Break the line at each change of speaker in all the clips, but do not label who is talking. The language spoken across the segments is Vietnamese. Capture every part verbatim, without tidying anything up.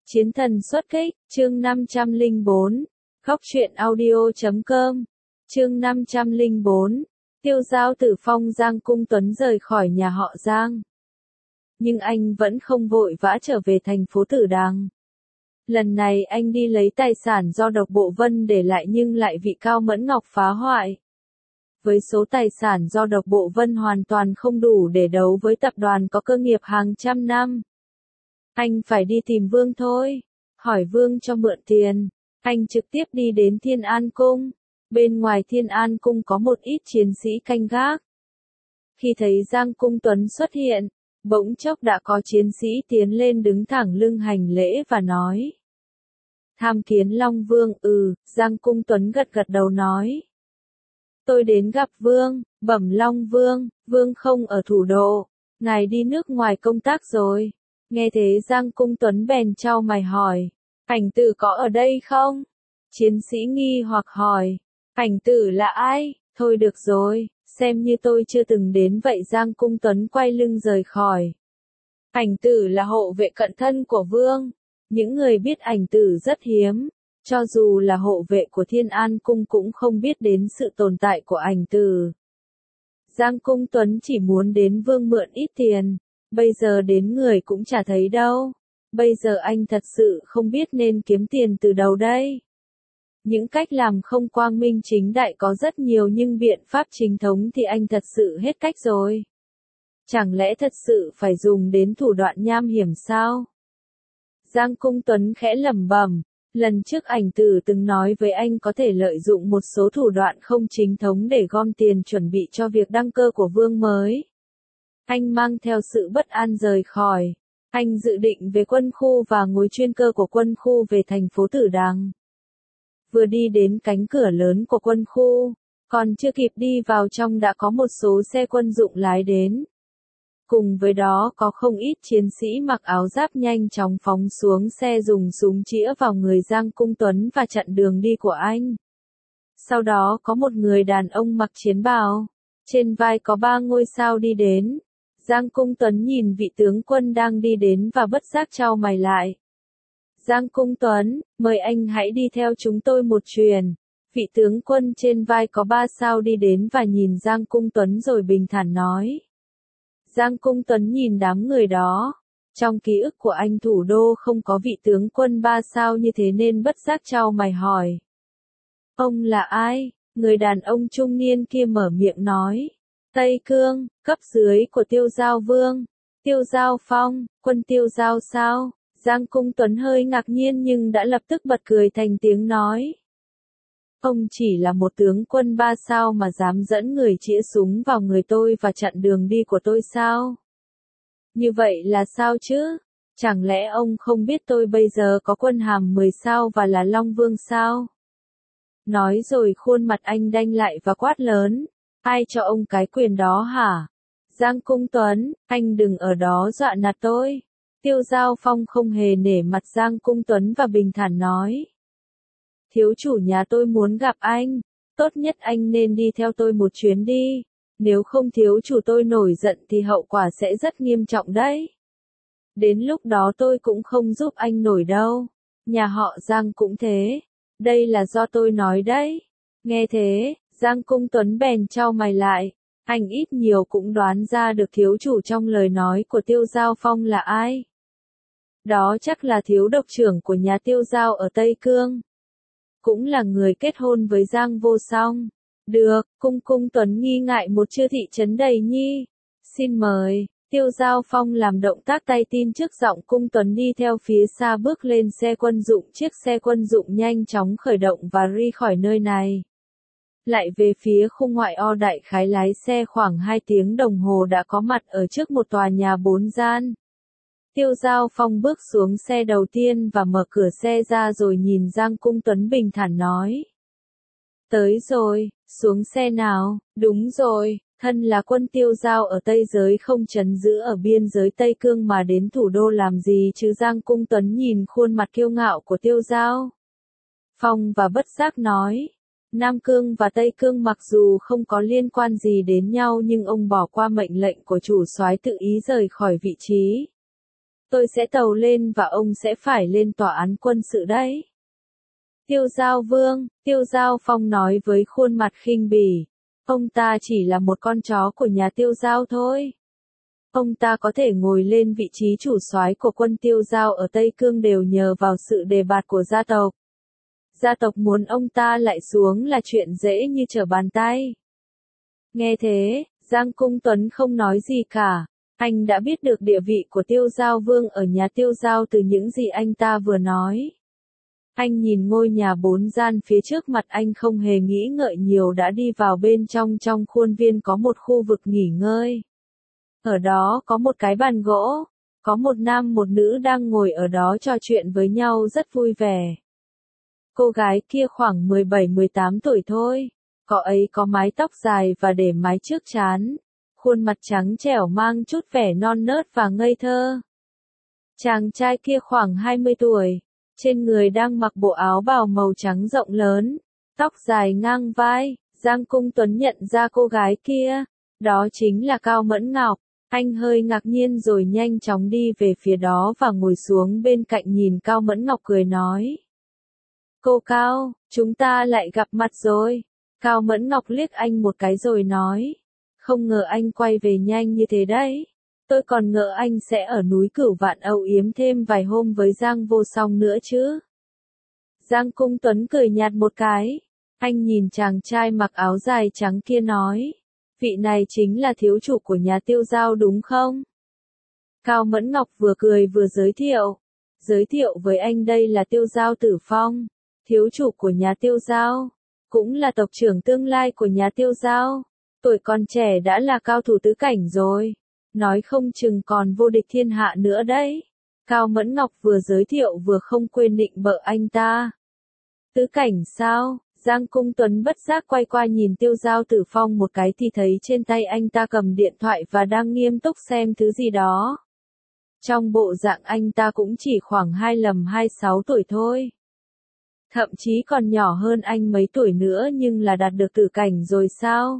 Chiến thần xuất kích, chương năm trăm lẻ bốn, góc truyện audio chấm com, chương năm trăm lẻ bốn, Tiêu Giao Tử phong Giang Cung Tuấn rời khỏi nhà họ Giang. Nhưng anh vẫn không vội vã trở về thành phố Tử Đằng. Lần này anh đi lấy tài sản do Độc Bộ Vân để lại nhưng lại bị Cao Mẫn Ngọc phá hoại. Với số tài sản do Độc Bộ Vân hoàn toàn không đủ để đấu với tập đoàn có cơ nghiệp hàng trăm năm. Anh phải đi tìm Vương thôi, hỏi Vương cho mượn tiền. Anh trực tiếp đi đến Thiên An Cung. Bên ngoài Thiên An Cung có một ít chiến sĩ canh gác. Khi thấy Giang Cung Tuấn xuất hiện, bỗng chốc đã có chiến sĩ tiến lên đứng thẳng lưng hành lễ và nói. Tham kiến Long Vương. Ừ, Giang Cung Tuấn gật gật đầu nói. Tôi đến gặp Vương. Bẩm Long Vương, Vương không ở thủ đô, ngài đi nước ngoài công tác rồi. Nghe thế Giang Cung Tuấn bèn chau mày hỏi, ảnh tử có ở đây không? Chiến sĩ nghi hoặc hỏi, ảnh tử là ai? Thôi được rồi, xem như tôi chưa từng đến vậy. Giang Cung Tuấn quay lưng rời khỏi. Ảnh tử là hộ vệ cận thân của Vương. Những người biết ảnh tử rất hiếm. Cho dù là hộ vệ của Thiên An Cung cũng không biết đến sự tồn tại của ảnh tử. Giang Cung Tuấn chỉ muốn đến Vương mượn ít tiền. Bây giờ đến người cũng chả thấy đâu. Bây giờ anh thật sự không biết nên kiếm tiền từ đâu đây. Những cách làm không quang minh chính đại có rất nhiều nhưng biện pháp chính thống thì anh thật sự hết cách rồi. Chẳng lẽ thật sự phải dùng đến thủ đoạn nham hiểm sao? Giang Cung Tuấn khẽ lẩm bẩm, lần trước ảnh tử từng nói với anh có thể lợi dụng một số thủ đoạn không chính thống để gom tiền chuẩn bị cho việc đăng cơ của Vương mới. Anh mang theo sự bất an rời khỏi. Anh dự định về quân khu và ngồi chuyên cơ của quân khu về thành phố Tử Đằng. Vừa đi đến cánh cửa lớn của quân khu, còn chưa kịp đi vào trong đã có một số xe quân dụng lái đến. Cùng với đó có không ít chiến sĩ mặc áo giáp nhanh chóng phóng xuống xe dùng súng chĩa vào người Giang Cung Tuấn và chặn đường đi của anh. Sau đó có một người đàn ông mặc chiến bào, trên vai có ba ngôi sao đi đến. Giang Cung Tuấn nhìn vị tướng quân đang đi đến và bất giác chau mày lại. Giang Cung Tuấn, mời anh hãy đi theo chúng tôi một chuyến. Vị tướng quân trên vai có ba sao đi đến và nhìn Giang Cung Tuấn rồi bình thản nói. Giang Cung Tuấn nhìn đám người đó. Trong ký ức của anh thủ đô không có vị tướng quân ba sao như thế nên bất giác chau mày hỏi. Ông là ai? Người đàn ông trung niên kia mở miệng nói. Tây Cương, cấp dưới của Tiêu Giao Vương. Tiêu Giao Phong, quân Tiêu Giao sao? Giang Cung Tuấn hơi ngạc nhiên nhưng đã lập tức bật cười thành tiếng nói. Ông chỉ là một tướng quân ba sao mà dám dẫn người chĩa súng vào người tôi và chặn đường đi của tôi sao? Như vậy là sao chứ? Chẳng lẽ ông không biết tôi bây giờ có quân hàm mười sao và là Long Vương sao? Nói rồi khuôn mặt anh đanh lại và quát lớn. Ai cho ông cái quyền đó hả? Giang Cung Tuấn, anh đừng ở đó dọa nạt tôi. Tiêu Giao Phong không hề nể mặt Giang Cung Tuấn và bình thản nói. Thiếu chủ nhà tôi muốn gặp anh, tốt nhất anh nên đi theo tôi một chuyến đi. Nếu không thiếu chủ tôi nổi giận thì hậu quả sẽ rất nghiêm trọng đấy. Đến lúc đó tôi cũng không giúp anh nổi đâu. Nhà họ Giang cũng thế. Đây là do tôi nói đấy. Nghe thế, Giang Cung Tuấn bèn chau mày lại. Anh ít nhiều cũng đoán ra được thiếu chủ trong lời nói của Tiêu Giao Phong là ai. Đó chắc là thiếu độc trưởng của nhà Tiêu Giao ở Tây Cương. Cũng là người kết hôn với Giang Vô Song. Được, Cung Cung Tuấn nghi ngại một chư thị trấn đầy nhi. Xin mời. Tiêu Giao Phong làm động tác tay tin trước giọng Cung Tuấn đi theo phía xa bước lên xe quân dụng. Chiếc xe quân dụng nhanh chóng khởi động và ri khỏi nơi này. Lại về phía khu ngoại ô đại khái lái xe khoảng hai tiếng đồng hồ đã có mặt ở trước một tòa nhà bốn gian. Tiêu Giao Phong bước xuống xe đầu tiên và mở cửa xe ra rồi nhìn Giang Cung Tuấn bình thản nói. Tới rồi, xuống xe nào. Đúng rồi, thân là quân Tiêu Giao ở Tây Giới không trấn giữ ở biên giới Tây Cương mà đến thủ đô làm gì chứ? Giang Cung Tuấn nhìn khuôn mặt kiêu ngạo của Tiêu Giao Phong và bất giác nói. Nam Cương và Tây Cương mặc dù không có liên quan gì đến nhau nhưng ông bỏ qua mệnh lệnh của chủ soái tự ý rời khỏi vị trí. tôi sẽ tàu lên và ông sẽ phải lên tòa án quân sự đấy. Tiêu Giao Vương, Tiêu Giao Phong nói với khuôn mặt khinh bỉ. Ông ta chỉ là một con chó của nhà Tiêu Giao thôi. Ông ta có thể ngồi lên vị trí chủ soái của quân Tiêu Giao ở Tây Cương đều nhờ vào sự đề bạt của gia tộc. Gia tộc muốn ông ta lại xuống là chuyện dễ như trở bàn tay. Nghe thế, Giang Cung Tuấn không nói gì cả. Anh đã biết được địa vị của Tiêu Giao Vương ở nhà Tiêu Giao từ những gì anh ta vừa nói. Anh nhìn ngôi nhà bốn gian phía trước mặt anh không hề nghĩ ngợi nhiều đã đi vào bên trong. Trong khuôn viên có một khu vực nghỉ ngơi. Ở đó có một cái bàn gỗ, có một nam một nữ đang ngồi ở đó trò chuyện với nhau rất vui vẻ. Cô gái kia khoảng mười bảy mười tám tuổi thôi, cậu ấy có mái tóc dài và để mái trước trán, khuôn mặt trắng trẻo mang chút vẻ non nớt và ngây thơ. Chàng trai kia khoảng hai mươi tuổi, trên người đang mặc bộ áo bào màu trắng rộng lớn, tóc dài ngang vai. Giang Cung Tuấn nhận ra cô gái kia, đó chính là Cao Mẫn Ngọc. Anh hơi ngạc nhiên rồi nhanh chóng đi về phía đó và ngồi xuống bên cạnh nhìn Cao Mẫn Ngọc cười nói. Cô Cao, chúng ta lại gặp mặt rồi. Cao Mẫn Ngọc liếc anh một cái rồi nói. Không ngờ anh quay về nhanh như thế đấy. Tôi còn ngờ anh sẽ ở núi Cửu Vạn âu yếm thêm vài hôm với Giang Vô Song nữa chứ. Giang Cung Tuấn cười nhạt một cái. Anh nhìn chàng trai mặc áo dài trắng kia nói. Vị này chính là thiếu chủ của nhà Tiêu Giao đúng không? Cao Mẫn Ngọc vừa cười vừa giới thiệu. Giới thiệu với anh đây là Tiêu Giao Tử Phong, thiếu chủ của nhà Tiêu Giao, cũng là tộc trưởng tương lai của nhà Tiêu Giao. Tuổi còn trẻ đã là cao thủ tứ cảnh rồi, nói không chừng còn vô địch thiên hạ nữa đấy. Cao Mẫn Ngọc vừa giới thiệu vừa không quên định bợ anh ta. Tứ cảnh sao? Giang Cung Tuấn bất giác quay qua nhìn Tiêu Giao Tử Phong một cái thì thấy trên tay anh ta cầm điện thoại và đang nghiêm túc xem thứ gì đó. Trong bộ dạng anh ta cũng chỉ khoảng hai lăm hai mươi sáu tuổi thôi. Thậm chí còn nhỏ hơn anh mấy tuổi nữa nhưng là đạt được tử cảnh rồi sao?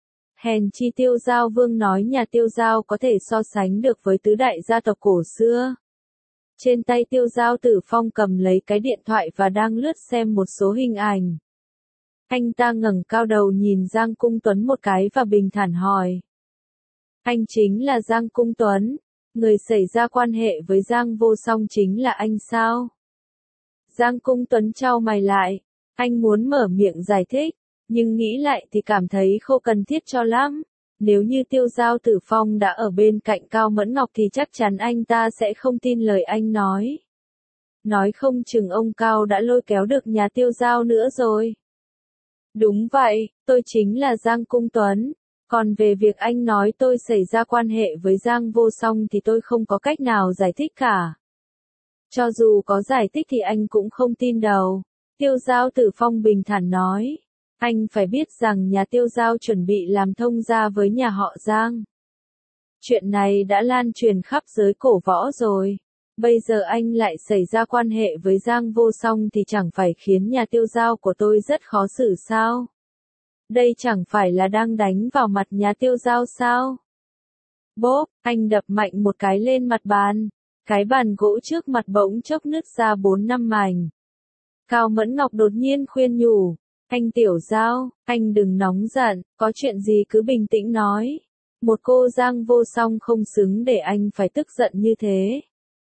Hèn chi Tiêu Giao Vương nói nhà Tiêu Giao có thể so sánh được với tứ đại gia tộc cổ xưa. Trên tay Tiêu Giao Tử Phong cầm lấy cái điện thoại và đang lướt xem một số hình ảnh. Anh ta ngẩng cao đầu nhìn Giang Cung Tuấn một cái và bình thản hỏi. Anh chính là Giang Cung Tuấn, người xảy ra quan hệ với Giang Vô Song chính là anh sao? Giang Cung Tuấn chau mày lại, anh muốn mở miệng giải thích, nhưng nghĩ lại thì cảm thấy không cần thiết cho lắm. Nếu như Tiêu Giao Tử Phong đã ở bên cạnh Cao Mẫn Ngọc thì chắc chắn anh ta sẽ không tin lời anh nói. Nói không chừng ông Cao đã lôi kéo được nhà Tiêu Giao nữa rồi. Đúng vậy, tôi chính là Giang Cung Tuấn. Còn về việc anh nói tôi xảy ra quan hệ với Giang Vô Song thì tôi không có cách nào giải thích cả. Cho dù có giải thích thì anh cũng không tin đâu. Tiêu Giao Tử Phong bình thản nói. Anh phải biết rằng nhà Tiêu Giao chuẩn bị làm thông gia với nhà họ Giang. Chuyện này đã lan truyền khắp giới cổ võ rồi. Bây giờ anh lại xảy ra quan hệ với Giang Vô Song thì chẳng phải khiến nhà Tiêu Giao của tôi rất khó xử sao? Đây chẳng phải là đang đánh vào mặt nhà Tiêu Giao sao? Bốp, anh đập mạnh một cái lên mặt bàn. Cái bàn gỗ trước mặt bỗng chốc nứt ra bốn năm mảnh. Cao Mẫn Ngọc đột nhiên khuyên nhủ. Anh Tiểu Giao, anh đừng nóng giận, có chuyện gì cứ bình tĩnh nói. Một cô Giang Vô Song không xứng để anh phải tức giận như thế.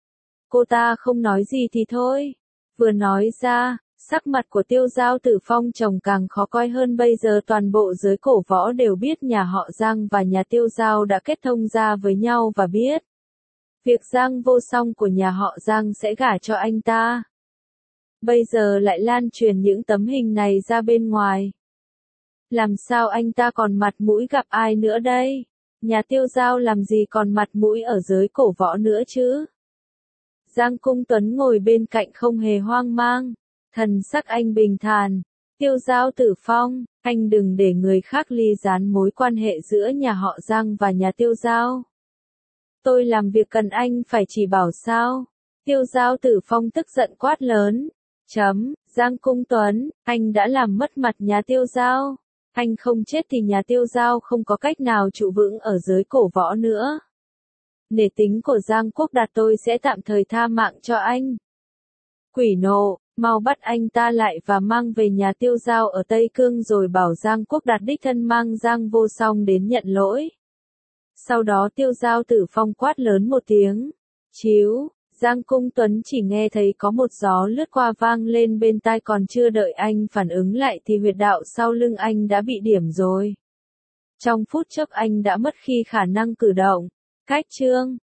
Cô ta không nói gì thì thôi. Vừa nói ra, sắc mặt của Tiêu Giao Tử Phong chồng càng khó coi hơn. Bây giờ toàn bộ giới cổ võ đều biết nhà họ Giang và nhà Tiêu Giao đã kết thông gia với nhau và biết việc Giang Vô Song của nhà họ Giang sẽ gả cho anh ta. Bây giờ lại lan truyền những tấm hình này ra bên ngoài. Làm sao anh ta còn mặt mũi gặp ai nữa đây? Nhà Tiêu Giao làm gì còn mặt mũi ở giới cổ võ nữa chứ? Giang Cung Tuấn ngồi bên cạnh không hề hoang mang. Thần sắc anh bình thản. Tiêu Giao Tử Phong, anh đừng để người khác ly gián mối quan hệ giữa nhà họ Giang và nhà Tiêu Giao. Tôi làm việc cần anh phải chỉ bảo sao? Tiêu Giao Tử Phong tức giận quát lớn. Chấm, Giang Cung Tuấn, anh đã làm mất mặt nhà Tiêu Giao. Anh không chết thì nhà Tiêu Giao không có cách nào trụ vững ở giới cổ võ nữa. Nể tính của Giang Quốc Đạt tôi sẽ tạm thời tha mạng cho anh. Quỷ nộ, mau bắt anh ta lại và mang về nhà Tiêu Giao ở Tây Cương rồi bảo Giang Quốc Đạt đích thân mang Giang Vô Song đến nhận lỗi. Sau đó Tiêu Giao Tử Phong quát lớn một tiếng. Chiếu, Giang Cung Tuấn chỉ nghe thấy có một gió lướt qua vang lên bên tai, còn chưa đợi anh phản ứng lại thì huyệt đạo sau lưng anh đã bị điểm rồi. Trong phút chốc anh đã mất khi khả năng cử động. Cách chương